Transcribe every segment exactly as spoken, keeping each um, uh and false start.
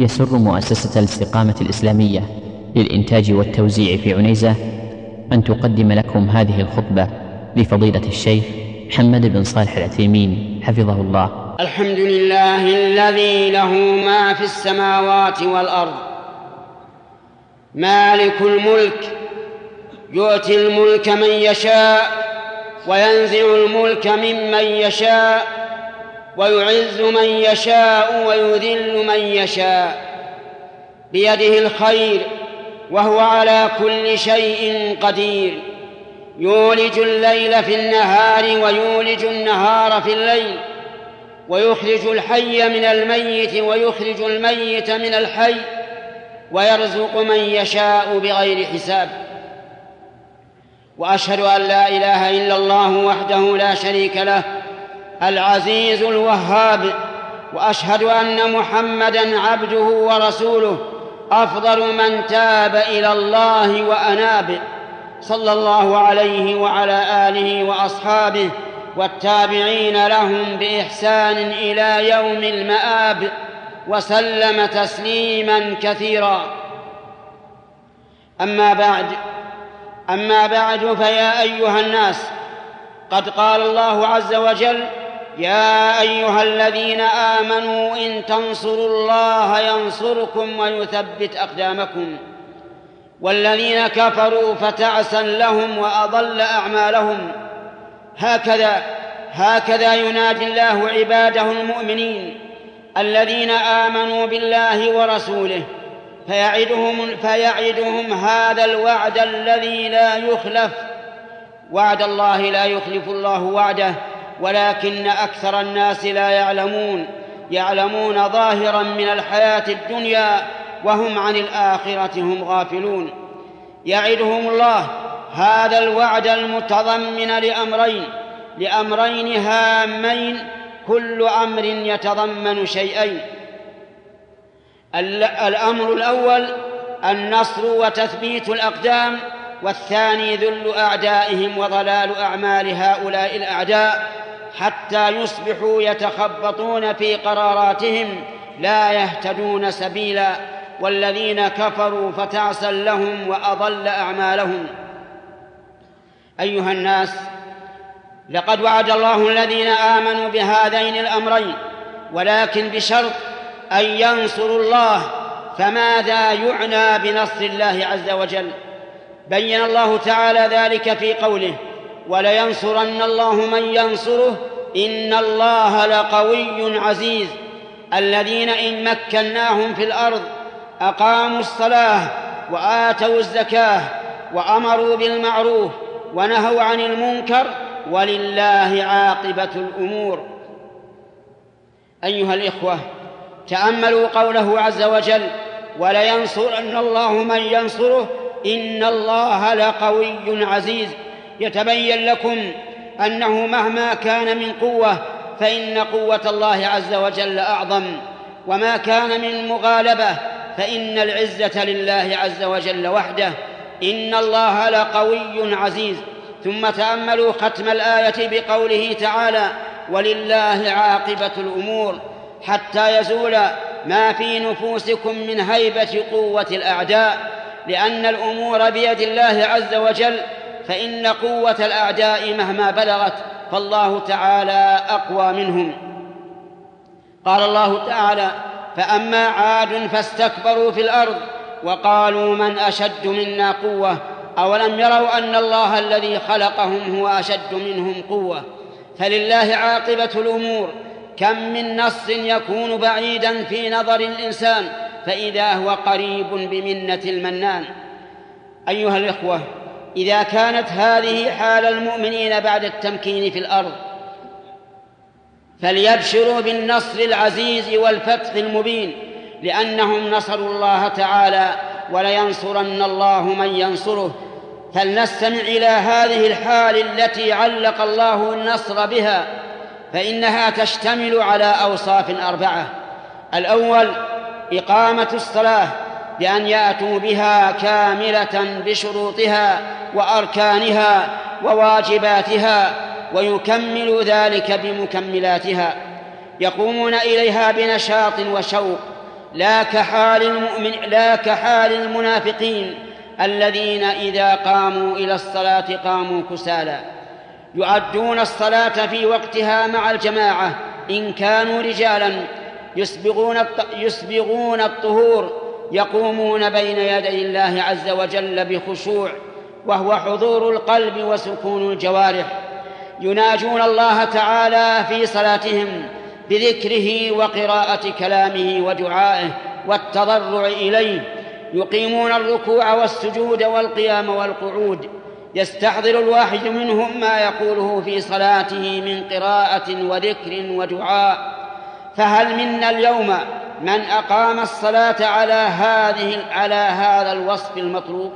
يسر مؤسسة الاستقامة الإسلامية للإنتاج والتوزيع في عنيزة أن تقدم لكم هذه الخطبة لفضيلة الشيخ محمد بن صالح العثيمين حفظه الله. الحمد لله الذي له ما في السماوات والأرض، مالك الملك، يؤتي الملك من يشاء وينزع الملك ممن يشاء، ويعز من يشاء ويذل من يشاء، بيده الخير وهو على كل شيء قدير، يولج الليل في النهار ويولج النهار في الليل، ويخرج الحي من الميت ويخرج الميت من الحي، ويرزق من يشاء بغير حساب. وأشهد أن لا إله إلا الله وحده لا شريك له العزيز الوهاب، وأشهد أن محمدًا عبده ورسوله أفضل من تاب إلى الله وأناب، صلى الله عليه وعلى آله وأصحابه والتابعين لهم بإحسان إلى يوم المآب، وسلم تسليماً كثيراً. أما بعد أما بعد فيا أيها الناس، قد قال الله عز وجل: يا أيها الذين آمنوا إن تنصروا الله ينصركم ويثبت أقدامكم، والذين كفروا فتعسا لهم وأضل أعمالهم. هكذا هكذا ينادي الله عباده المؤمنين الذين آمنوا بالله ورسوله، فيعدهم, فيعدهم هذا الوعد الذي لا يخلف. وعد الله لا يخلف الله وعده، ولكن أكثر الناس لا يعلمون يعلمون ظاهرا من الحياة الدنيا وهم عن الآخرة هم غافلون. يعدهم الله هذا الوعد المتضمن لأمرين لأمرين هامين، كل أمر يتضمن شيئين. الأمر الأول النصر وتثبيت الأقدام، والثاني ذل أعدائهم وضلال أعمال هؤلاء الأعداء حتى يصبحوا يتخبطون في قراراتهم لا يهتدون سبيلا، والذين كفروا فتعسا لهم وأضل أعمالهم. أيها الناس، لقد وعد الله الذين آمنوا بهذين الأمرين، ولكن بشرط أن ينصروا الله. فماذا يعنى بنصر الله عز وجل؟ بين الله تعالى ذلك في قوله: ولينصرن الله من ينصره إن الله لقوي عزيز. الذين إن مكناهم في الأرض أقاموا الصلاة وآتوا الزكاة وأمروا بالمعروف ونهوا عن المنكر ولله عاقبة الأمور. أيها الإخوة، تأملوا قوله عز وجل: ولينصرن الله من ينصره إن الله لقوي عزيز. يتبين لكم أنه مهما كان من قوة فإن قوة الله عز وجل أعظم، وما كان من مغالبة فإن العزة لله عز وجل وحده. إن الله لقوي عزيز. ثم تأملوا ختم الآية بقوله تعالى: ولله عاقبة الأمور، حتى يزول ما في نفوسكم من هيبة قوة الأعداء، لأن الأمور بيد الله عز وجل، فإن قوة الأعداء مهما بلغت فالله تعالى أقوى منهم. قال الله تعالى: فأما عاد فاستكبروا في الأرض وقالوا من أشد منا قوة أولم يروا أن الله الذي خلقهم هو أشد منهم قوة. فلله عاقبة الأمور. كم من نص يكون بعيدا في نظر الإنسان فإذا هو قريب بمنة المنان. أيها الإخوة، إذا كانت هذه حال المؤمنين بعد التمكين في الأرض، فليبشروا بالنصر العزيز والفتح المبين، لأنهم نصروا الله تعالى: ولينصرن الله من ينصره. فلنستمع إلى هذه الحال التي علق الله النصر بها، فإنها تشتمل على أوصاف أربعة. الأول إقامة الصلاة، بأن يأتوا بها كاملة بشروطها وأركانها وواجباتها، ويكمل ذلك بمكملاتها، يقومون إليها بنشاط وشوق، لا كحال المؤمن لا كحال المنافقين الذين إذا قاموا إلى الصلاة قاموا كسالى يؤدون الصلاة في وقتها مع الجماعة إن كانوا رجالا يسبغون يسبغون الطهور يقومون بين يدي الله عز وجل بخشوع وهو حضور القلب وسكون الجوارح يناجون الله تعالى في صلاتهم بذكره وقراءة كلامه ودعائه والتضرع إليه يقيمون الركوع والسجود والقيام والقعود يستحضر الواحد منهم ما يقوله في صلاته من قراءة وذكر ودعاء. فهل منا اليوم من أقام الصلاة على هذه على هذا الوصف المطلوب؟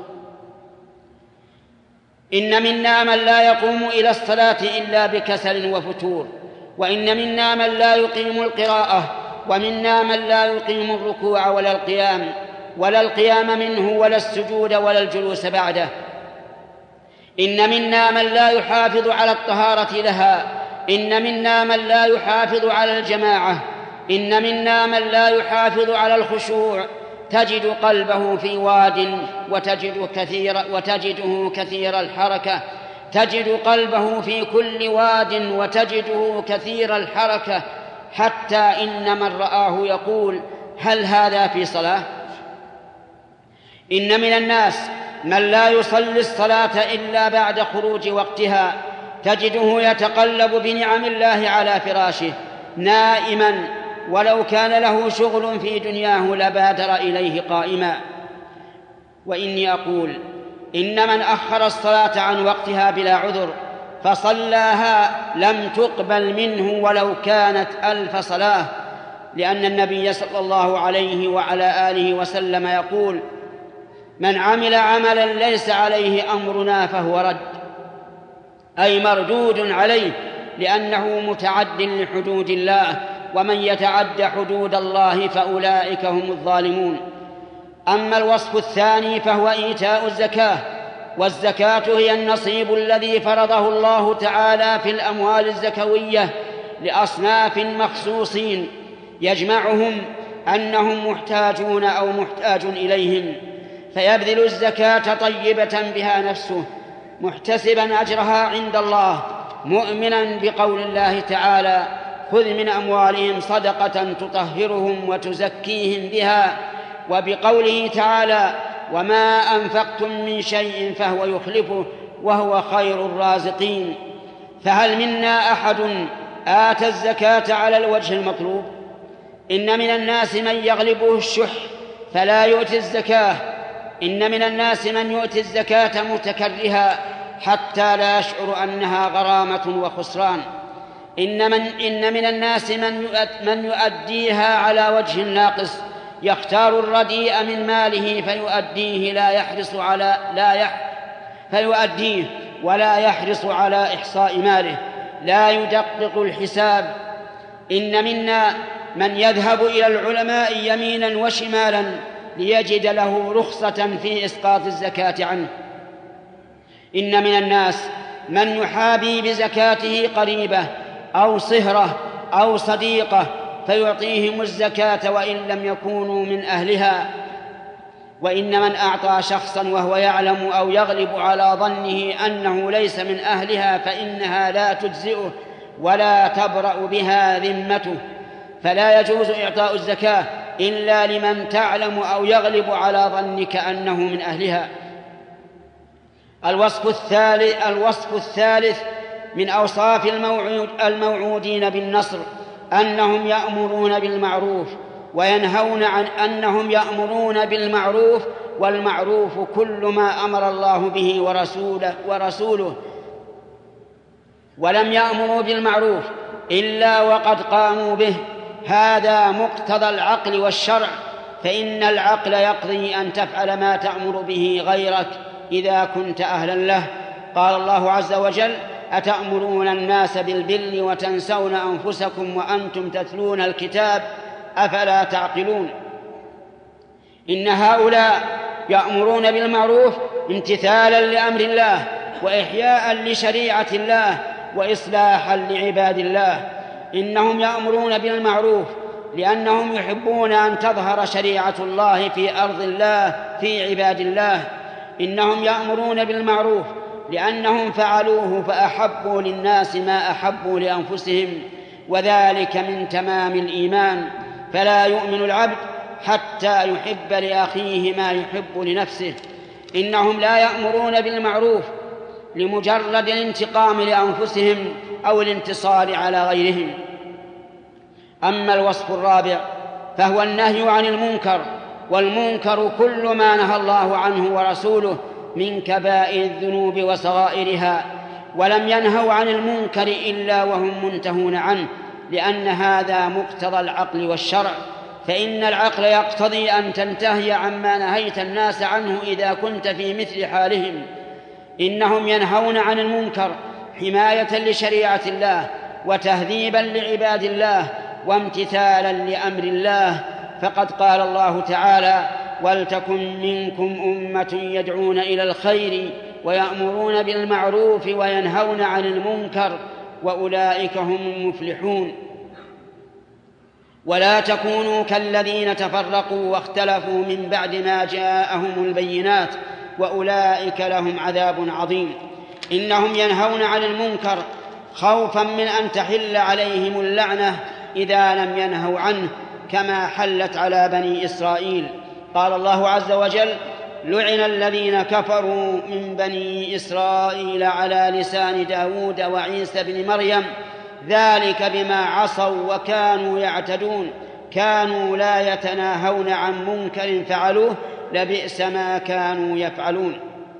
إن منا من لا يقوم إلى الصلاة إلا بكسل وفتور، وإن منا من لا يقيم القراءة، ومنا من لا يقيم الركوع ولا القيام ولا القيام منه ولا السجود ولا الجلوس بعده. إن منا من لا يحافظ على الطهارة لها، إن منا من لا يحافظ على الجماعة، إن منا من لا يحافظ على الخشوع، تجد قلبه في واد وتجد كثير وتجده كثير الحركة، تجد قلبه في كل واد وتجده كثير الحركة، حتى إن من رآه يقول هل هذا في صلاة؟ إن من الناس من لا يصلي الصلاة إلا بعد خروج وقتها، تجده يتقلب بنعم الله على فراشه نائما، ولو كان له شغل في دنياه لبادر إليه قائما. وإني أقول إن من أخر الصلاة عن وقتها بلا عذر فصلاها لم تقبل منه ولو كانت ألف صلاة، لأن النبي صلى الله عليه وعلى آله وسلم يقول من عمل عملا ليس عليه أمرنا فهو رد، أي مردود عليه، لأنه متعد لحدود الله، ومن يتعد حدود الله فأولئك هم الظالمون. أما الوصف الثاني فهو إيتاء الزكاة، والزكاة هي النصيب الذي فرضه الله تعالى في الأموال الزكوية لأصناف مخصوصين يجمعهم أنهم محتاجون أو محتاج إليهم، فيبذل الزكاة طيبة بها نفسه محتسبا أجرها عند الله، مؤمنا بقول الله تعالى خذ من أموالهم صدقة تطهرهم وتزكيهم بها، وبقوله تعالى وما أنفقتم من شيء فهو يخلفه وهو خير الرازقين. فهل منا أحد آتى الزكاة على الوجه المطلوب؟ إن من الناس من يغلبه الشح فلا يؤتي الزكاة، إن من الناس من يؤتي الزكاة متكرها حتى لا يشعر أنها غرامة وخسران، إن من, إن من الناس من, من يؤديها على وجه ناقص، يختار الرديء من ماله فيؤديه لا يحرص على لا يح فيؤديه ولا يحرص على إحصاء ماله، لا يدقق الحساب. إن منا من يذهب إلى العلماء يمينا وشمالا ليجد له رخصة في إسقاط الزكاة عنه. إن من الناس من يحابي بزكاته قريبة أو صهرة أو صديقة فيعطيهم الزكاة وإن لم يكونوا من أهلها. وإن من أعطى شخصا وهو يعلم أو يغلب على ظنه أنه ليس من أهلها فإنها لا تجزئه ولا تبرأ بها ذمته، فلا يجوز إعطاء الزكاة إلا لمن تعلم أو يغلب على ظنك أنه من أهلها. الوصف الثالث, الوصف الثالث من أوصاف الموعود الموعودين بالنصر أنهم يأمرون بالمعروف وينهون عن أنهم يأمرون بالمعروف، والمعروف كل ما أمر الله به ورسوله, ورسوله ولم يأمروا بالمعروف إلا وقد قاموا به. هذا مقتضى العقل والشرع، فإن العقل يقضي أن تفعل ما تأمر به غيرك إذا كنت أهلا له. قال الله عز وجل أتأمرون الناس بالبر وتنسون أنفسكم وأنتم تتلون الكتاب أفلا تعقلون. إن هؤلاء يأمرون بالمعروف امتثالا لأمر الله وإحياء لشريعة الله وإصلاحا لعباد الله. إنهم يأمرون بالمعروف لأنهم يحبون أن تظهر شريعة الله في أرض الله في عباد الله. إنهم يأمرون بالمعروف لأنهم فعلوه فأحبوا للناس ما أحبوا لأنفسهم، وذلك من تمام الإيمان. فلا يؤمن العبد حتى يحب لأخيه ما يحب لنفسه. إنهم لا يأمرون بالمعروف لمجرد الانتقام لأنفسهم أو الانتصار على غيرهم. أما الوصف الرابع فهو النهي عن المنكر، والمنكر كل ما نهى الله عنه ورسوله من كبائر الذنوب وصغائرها، ولم ينهوا عن المنكر إلا وهم منتهون عنه، لأن هذا مقتضى العقل والشرع. فإن العقل يقتضي أن تنتهي عما نهيت الناس عنه إذا كنت في مثل حالهم. إنهم ينهون عن المنكر حماية لشريعة الله وتهذيبا لعباد الله وامتثالا لأمر الله. فقد قال الله تعالى: ولتكن منكم أمة يدعون إلى الخير ويأمرون بالمعروف وينهون عن المنكر وأولئك هم المفلحون. ولا تكونوا كالذين تفرقوا واختلفوا من بعد ما جاءهم البينات وأولئك لهم عذاب عظيم. إنهم ينهون عن المنكر خوفا من أن تحل عليهم اللعنة إذا لم ينهوا عنه، كما حلت على بني إسرائيل. قال الله عز وجل: لعن الذين كفروا من بني إسرائيل على لسان داود وعيسى بن مريم ذلك بما عصوا وكانوا يعتدون كانوا لا يتناهون عن منكر فعلوه لبئس ما كانوا يفعلون.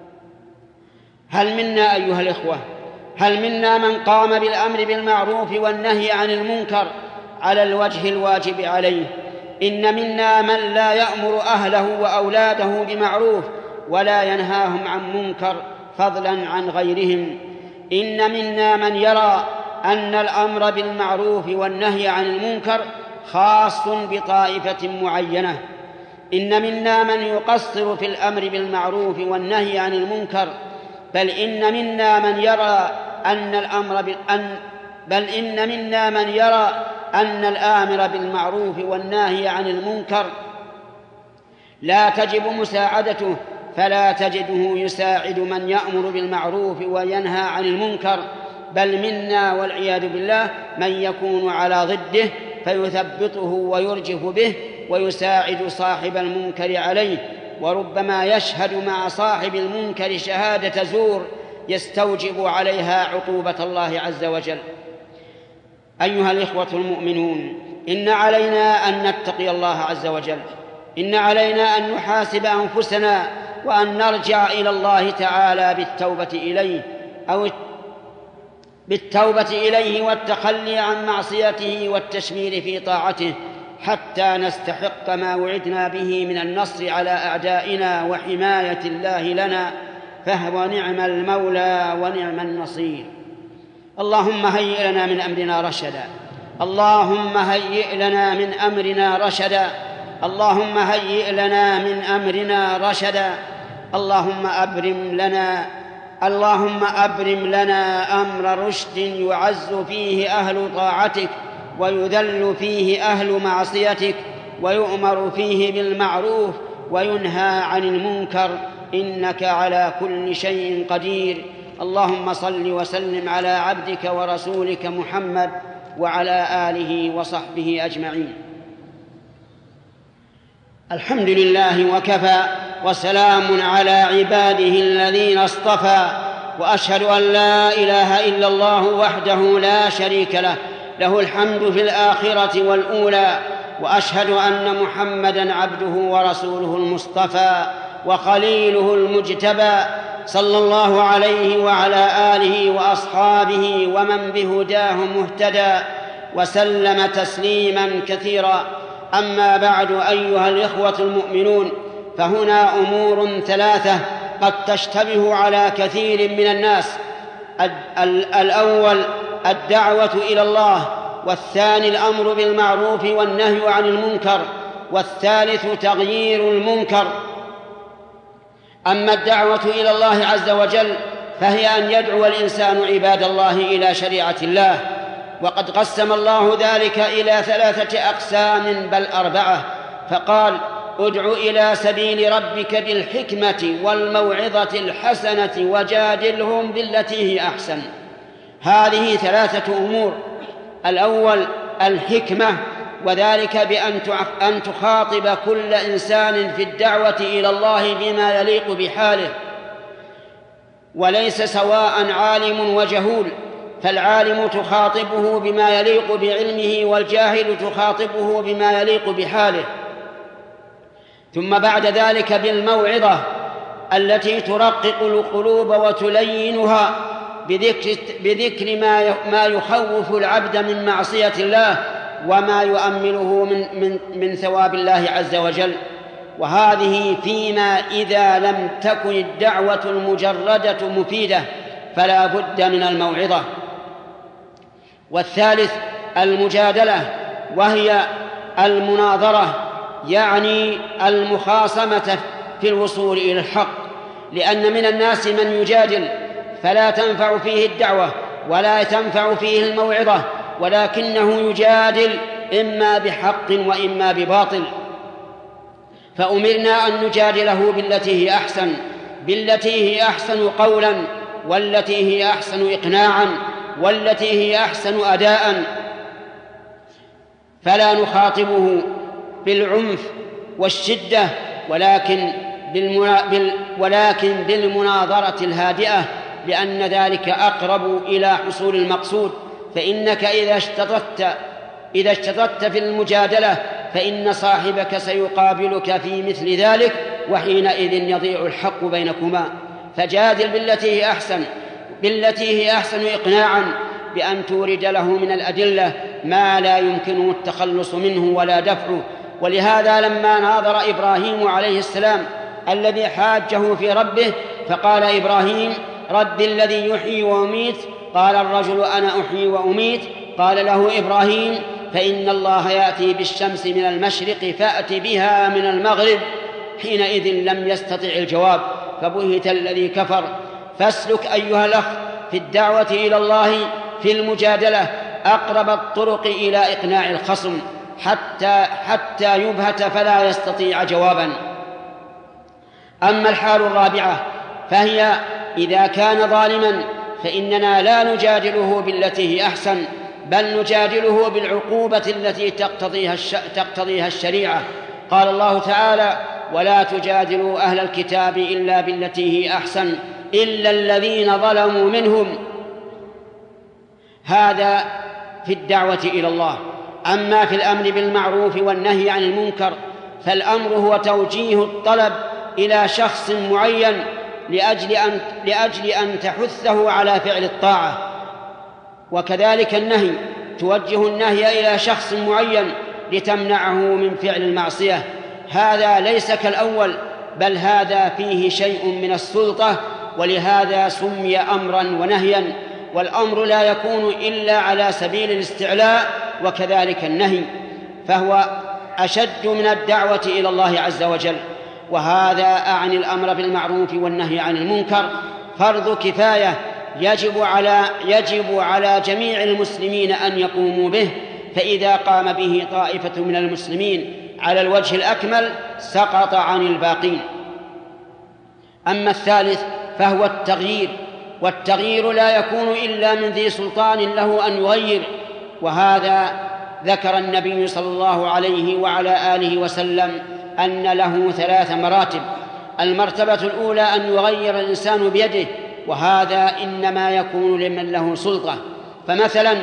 هل منا أيها الإخوة هل منا من قام بالأمر بالمعروف والنهي عن المنكر على الوجه الواجب عليه؟ إن منا من لا يأمر أهله وأولاده بمعروف ولا ينهاهم عن منكر فضلا عن غيرهم. إن منا من يرى أن الأمر بالمعروف والنهي عن المنكر خاص بطائفة معينة. إن منا من يقصر في الأمر بالمعروف والنهي عن المنكر، بل إن منا من يرى أن الأمر بالأن بل إن منا من يرى أن الآمر بالمعروف والناهي عن المنكر لا تجب مساعدته، فلا تجده يساعد من يأمر بالمعروف وينهى عن المنكر، بل منا والعياذ بالله من يكون على ضده فيثبطه ويرجف به ويساعد صاحب المنكر عليه، وربما يشهد مع صاحب المنكر شهادة زور يستوجب عليها عقوبة الله عز وجل. أيها الإخوة المؤمنون، إن علينا أن نتقي الله عز وجل. إن علينا أن نحاسب أنفسنا وأن نرجع إلى الله تعالى بالتوبة إليه أو بالتوبة إليه والتخلي عن معصيته والتشمير في طاعته، حتى نستحق ما وعدنا به من النصر على أعدائنا وحماية الله لنا، فهو نعم المولى ونعم النصير. اللهم هيئ لنا من أمرنا رشدا اللهم هيئ لنا من أمرنا رشدا اللهم هيئ لنا من أمرنا رشدا اللهم أبرم لنا اللهم أبرم لنا أمر رشد يعز فيه أهل طاعتك ويذل فيه أهل معصيتك ويؤمر فيه بالمعروف وينهى عن المنكر، إنك على كل شيء قدير. اللهم صل وسلم على عبدك ورسولك محمد وعلى آله وصحبه أجمعين. الحمد لله وكفى، وسلام على عباده الذين اصطفى، وأشهد أن لا إله إلا الله وحده لا شريك له، له الحمد في الآخرة والأولى، وأشهد أن محمدًا عبده ورسوله المصطفى وخليله المجتبى، صلى الله عليه وعلى آله وأصحابه ومن بهداه مهتدى وسلم تسليماً كثيراً. أما بعد، أيها الإخوة المؤمنون، فهنا أمور ثلاثة قد تشتبه على كثير من الناس. الأول الدعوة إلى الله، والثاني الأمر بالمعروف والنهي عن المنكر، والثالث تغيير المنكر. أما الدعوة إلى الله عز وجل فهي أن يدعو الإنسان عباد الله إلى شريعة الله وقد قسم الله ذلك إلى ثلاثة أقسام بل أربعة، فقال: ادع إلى سبيل ربك بالحكمة والموعظة الحسنة وجادلهم بالتي هي أحسن. هذه ثلاثة أمور: الأول الحكمة، وذلك بأن تخاطب كل إنسان في الدعوة إلى الله بما يليق بحاله، وليس سواء عالم وجهول، فالعالم تخاطبه بما يليق بعلمه، والجاهل تخاطبه بما يليق بحاله. ثم بعد ذلك بالموعظة التي ترقق القلوب وتلينها بذكر, بذكر ما ما يخوف العبد من معصية الله وما يؤمله من, من, من ثواب الله عز وجل. وهذه فيما إذا لم تكن الدعوة المجردة مفيدة فلا بد من الموعظة. والثالث المجادلة، وهي المناظرة، يعني المخاصمة في الوصول إلى الحق، لأن من الناس من يجادل فلا تنفع فيه الدعوة ولا تنفع فيه الموعظة، ولكنه يجادل إما بحق وإما بباطل. فأمرنا أن نجادله بالتي هي أحسن، بالتي هي أحسن قولا، والتي هي أحسن إقناعا، والتي هي أحسن أداء، فلا نخاطبه بالعنف والشدة، ولكن بال... ولكن بالمناظرة الهادئة، لأن ذلك أقرب إلى حصول المقصود. فإنك إذا اشتطت إذا اشتطت في المجادلة فإن صاحبك سيقابلك في مثل ذلك، وحينئذ يضيع الحق بينكما. فجادل بالتي هي أحسن، بالتي هي أحسن إقناعا، بأن تورد له من الأدلة ما لا يمكنه التخلص منه ولا دفعه. ولهذا لما ناظر إبراهيم عليه السلام الذي حاجه في ربه، فقال إبراهيم: رب الذي يحيي ويميت. قال الرجل: أنا أحيي وأميت. قال له إبراهيم: فإن الله يأتي بالشمس من المشرق فأت بها من المغرب. حينئذ لم يستطع الجواب، فبهت الذي كفر. فاسلك أيها الأخ في الدعوة إلى الله في المجادلة أقرب الطرق إلى إقناع الخصم حتى, حتى يبهت فلا يستطيع جوابا. أما الحال الرابعة فهي إذا كان ظالما فإننا لا نجادله بالتي هي أحسن، بل نجادله بالعقوبة التي تقتضيها, الش... تقتضيها الشريعة. قال الله تعالى: ولا تجادلوا أهل الكتاب إلا بالتي هي أحسن إلا الذين ظلموا منهم. هذا في الدعوة إلى الله. أما في الأمر بالمعروف والنهي عن المنكر فالأمر هو توجيه الطلب إلى شخص معين لأجل أن, لأجل أن تحثه على فعل الطاعة، وكذلك النهي توجه النهي إلى شخص معين لتمنعه من فعل المعصية. هذا ليس كالأول، بل هذا فيه شيء من السلطة، ولهذا سمي أمرا ونهيا. والأمر لا يكون إلا على سبيل الاستعلاء، وكذلك النهي، فهو أشد من الدعوة إلى الله عز وجل. وهذا أعني الأمر بالمعروف والنهي عن المنكر فرض كفاية يجب على, يجب على جميع المسلمين أن يقوموا به، فإذا قام به طائفة من المسلمين على الوجه الأكمل سقط عن الباقين. أما الثالث فهو التغيير، والتغيير لا يكون إلا من ذي سلطان له أن يغير، وهذا ذكر النبي صلى الله عليه وعلى آله وسلم أن له ثلاث مراتب. المرتبة الأولى أن يغير الإنسان بيده، وهذا إنما يكون لمن له سلطة. فمثلا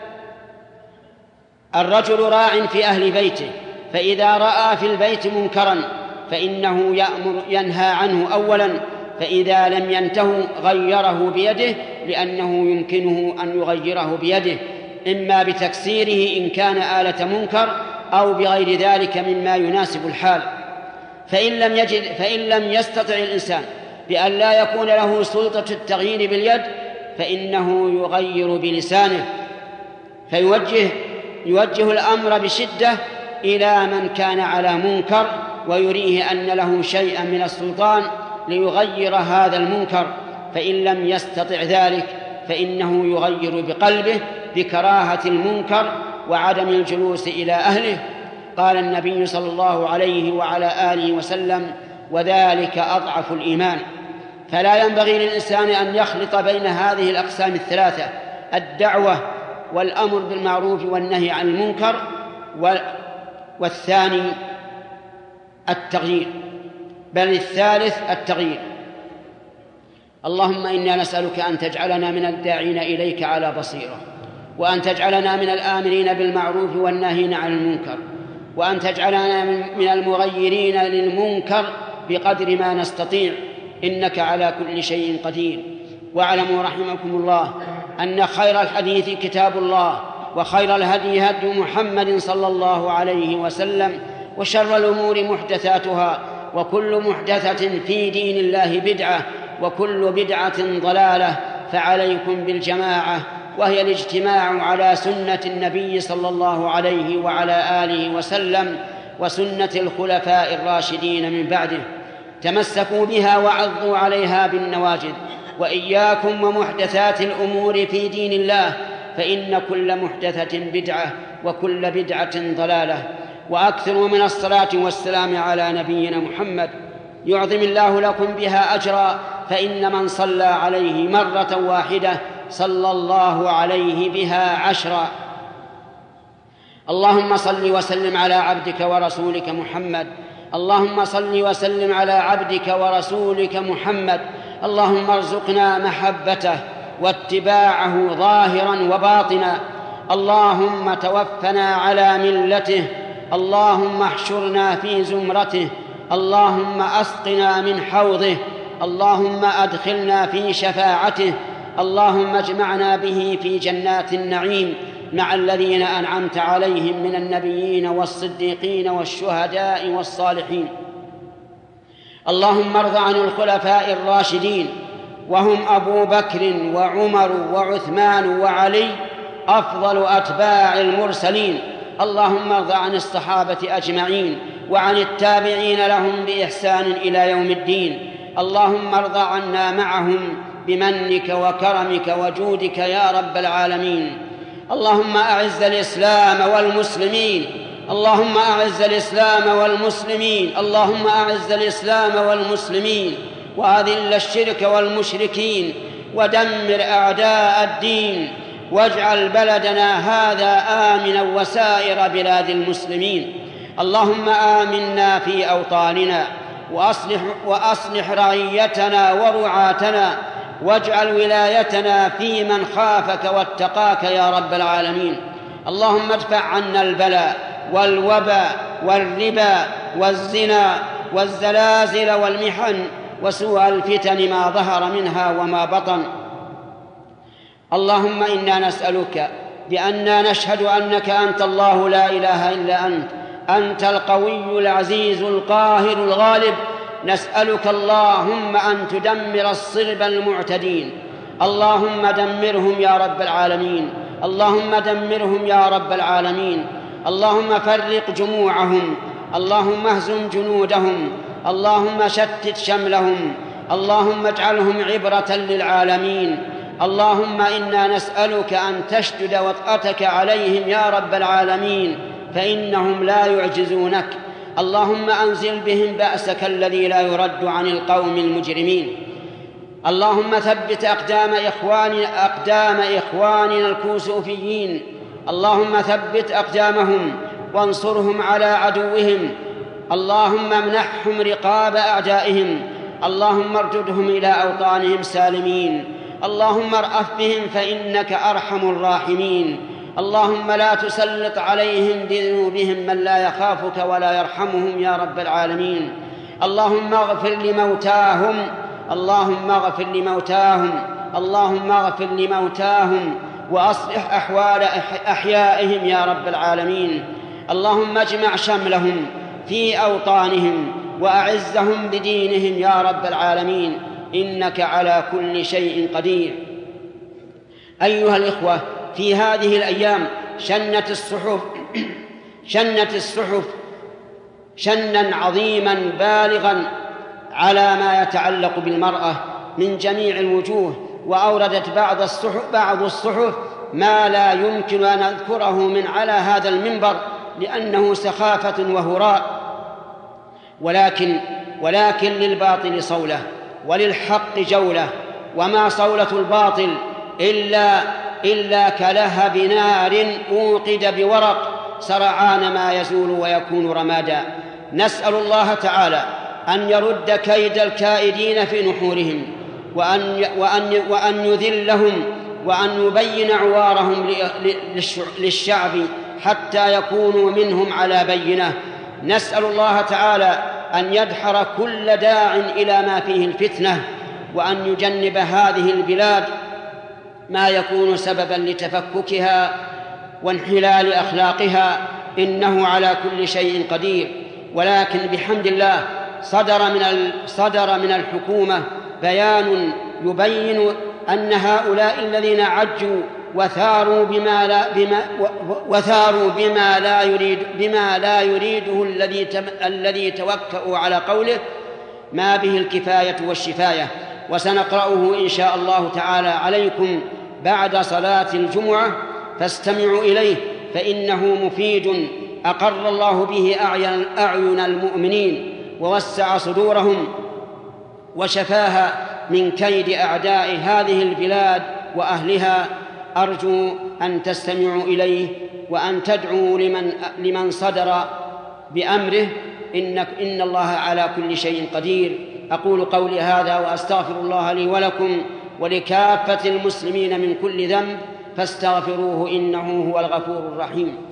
الرجل راع في أهل بيته، فإذا رأى في البيت منكرا فإنه يأمر ينهى عنه أولا، فإذا لم ينتهوا غيره بيده، لأنه يمكنه أن يغيره بيده إما بتكسيره إن كان آلة منكر أو بغير ذلك مما يناسب الحال. فإن لم يجد فإن لم يستطع الإنسان بأن لا يكون له سلطة التغيير باليد فإنه يغير بلسانه، فيوجه يوجه الأمر بشدة إلى من كان على منكر ويريه أن له شيئا من السلطان ليغير هذا المنكر. فإن لم يستطع ذلك فإنه يغير بقلبه، بكراهة المنكر وعدم الجلوس إلى أهله. قال النبي صلى الله عليه وعلى آله وسلم: وذلك أضعف الإيمان. فلا ينبغي للإنسان أن يخلط بين هذه الأقسام الثلاثة: الدعوة والأمر بالمعروف والنهي عن المنكر، والثاني التغيير، بل الثالث التغيير. اللهم إنا نسألك أن تجعلنا من الداعين إليك على بصيرة، وأن تجعلنا من الآمرين بالمعروف والناهين عن المنكر، وأن تجعلنا من المغيرين للمنكر بقدر ما نستطيع، إنك على كل شيء قدير. واعلموا رحمكم الله أن خير الحديث كتاب الله، وخير الهدي هدي محمد صلى الله عليه وسلم، وشر الأمور محدثاتها، وكل محدثة في دين الله بدعة، وكل بدعة ضلالة. فعليكم بالجماعة، وهي الاجتماع على سنة النبي صلى الله عليه وعلى آله وسلم وسنة الخلفاء الراشدين من بعده. تمسكوا بها وعضوا عليها بالنواجذ، وإياكم ومحدثات الأمور في دين الله، فإن كل محدثة بدعة، وكل بدعة ضلالة. وأكثروا من الصلاة والسلام على نبينا محمد، يعظم الله لكم بها أجرا، فإن من صلى عليه مرة واحدة صلى الله عليه بها عشرا. اللهم صل وسلم على عبدك ورسولك محمد. اللهم صل وسلم على عبدك ورسولك محمد. اللهم ارزقنا محبته واتباعه ظاهرا وباطنا. اللهم توفنا على ملته. اللهم احشرنا في زمرته. اللهم أسقنا من حوضه. اللهم أدخلنا في شفاعته. اللهم اجمعنا به في جنات النعيم مع الذين أنعمت عليهم من النبيين والصديقين والشهداء والصالحين. اللهم ارض عن الخلفاء الراشدين، وهم أبو بكر وعمر وعثمان وعلي أفضل أتباع المرسلين. اللهم ارض عن الصحابة أجمعين، وعن التابعين لهم بإحسان إلى يوم الدين. اللهم ارض عنا معهم بمنك وكرمك وجودك يا رب العالمين. اللهم أعز الإسلام والمسلمين. اللهم أعز الإسلام والمسلمين. اللهم أعز الإسلام والمسلمين، وأذل الشرك والمشركين، ودمر أعداء الدين، واجعل بلدنا هذا آمنا وسائر بلاد المسلمين. اللهم آمنا في أوطاننا، وأصلح, وأصلح رعيتنا ورعاتنا، واجعل ولايتنا في من خافك واتقاك يا رب العالمين. اللهم ادفع عنا البلاء والوباء والربا والزنا والزلازل والمحن وسوء الفتن ما ظهر منها وما بطن. اللهم إنا نسألك بأننا نشهد أنك أنت الله لا إله إلا أنت، أنت القوي العزيز القاهر الغالب. نسألك اللهم أن تدمر الصلب المعتدين. اللهم دمرهم يا رب العالمين. اللهم دمرهم يا رب العالمين. اللهم فرق جموعهم. اللهم اهزم جنودهم. اللهم شتت شملهم. اللهم اجعلهم عبرة للعالمين. اللهم إنا نسألك أن تشدد وطأتك عليهم يا رب العالمين، فإنهم لا يعجزونك. اللهم أنزل بهم بأسك الذي لا يرد عن القوم المجرمين. اللهم ثبت أقدام إخواننا, أقدام إخواننا الكوسوفيين. اللهم ثبت أقدامهم وانصرهم على عدوهم. اللهم امنحهم رقاب أعدائهم. اللهم ارددهم إلى أوطانهم سالمين. اللهم ارأف بهم فإنك أرحم الراحمين. اللهم لا تسلط عليهم بذنوبهم من لا يخافك ولا يرحمهم يا رب العالمين. اللهم اغفر لموتاهم. اللهم اغفر لموتاهم. اللهم اغفر لموتاهم وأصلح أحوال أحيائهم يا رب العالمين. اللهم اجمع شملهم في أوطانهم وأعزهم بدينهم يا رب العالمين، إنك على كل شيء قدير. أيها الإخوة، في هذه الأيام شنت الصحف شنت الصحف شنا عظيما بالغا على ما يتعلق بالمرأة من جميع الوجوه، وأوردت بعض الصحف بعض الصحف ما لا يمكن أن أذكره من على هذا المنبر لأنه سخافة وهراء، ولكن ولكن للباطل صولة وللحق جولة، وما صولة الباطل إلا إلا كلهب نار أوقد بورق سرعان ما يزول ويكون رمادا. نسأل الله تعالى أن يرد كيد الكائدين في نحورهم، وأن, وأن, وأن يذلهم، وأن يبين عوارهم للشعب حتى يكونوا منهم على بينة. نسأل الله تعالى أن يدحر كل داع إلى ما فيه الفتنة، وأن يجنب هذه البلاد ما يكون سببا لتفككها وانحلال أخلاقها، إنه على كل شيء قدير. ولكن بحمد الله صدر من صدر من الحكومة بيان يبين أن هؤلاء الذين عجوا وثاروا بما لا بما وثاروا بما لا يريد بما لا يريده الذي الذي توكأوا على قوله ما به الكفاية والشفاية. وسنقرأه إن شاء الله تعالى عليكم بعد صلاة الجمعة، فاستمعوا إليه فإنه مفيد أقر الله به أعين المؤمنين ووسع صدورهم وشفاها من كيد أعداء هذه البلاد وأهلها. أرجو أن تستمعوا إليه وأن تدعوا لمن, لمن صدر بأمره، إن, إن الله على كل شيء قدير. أقول قولي هذا وأستغفر الله لي ولكم ولكافة المسلمين من كل ذنب، فاستغفروه إنه هو الغفور الرحيم.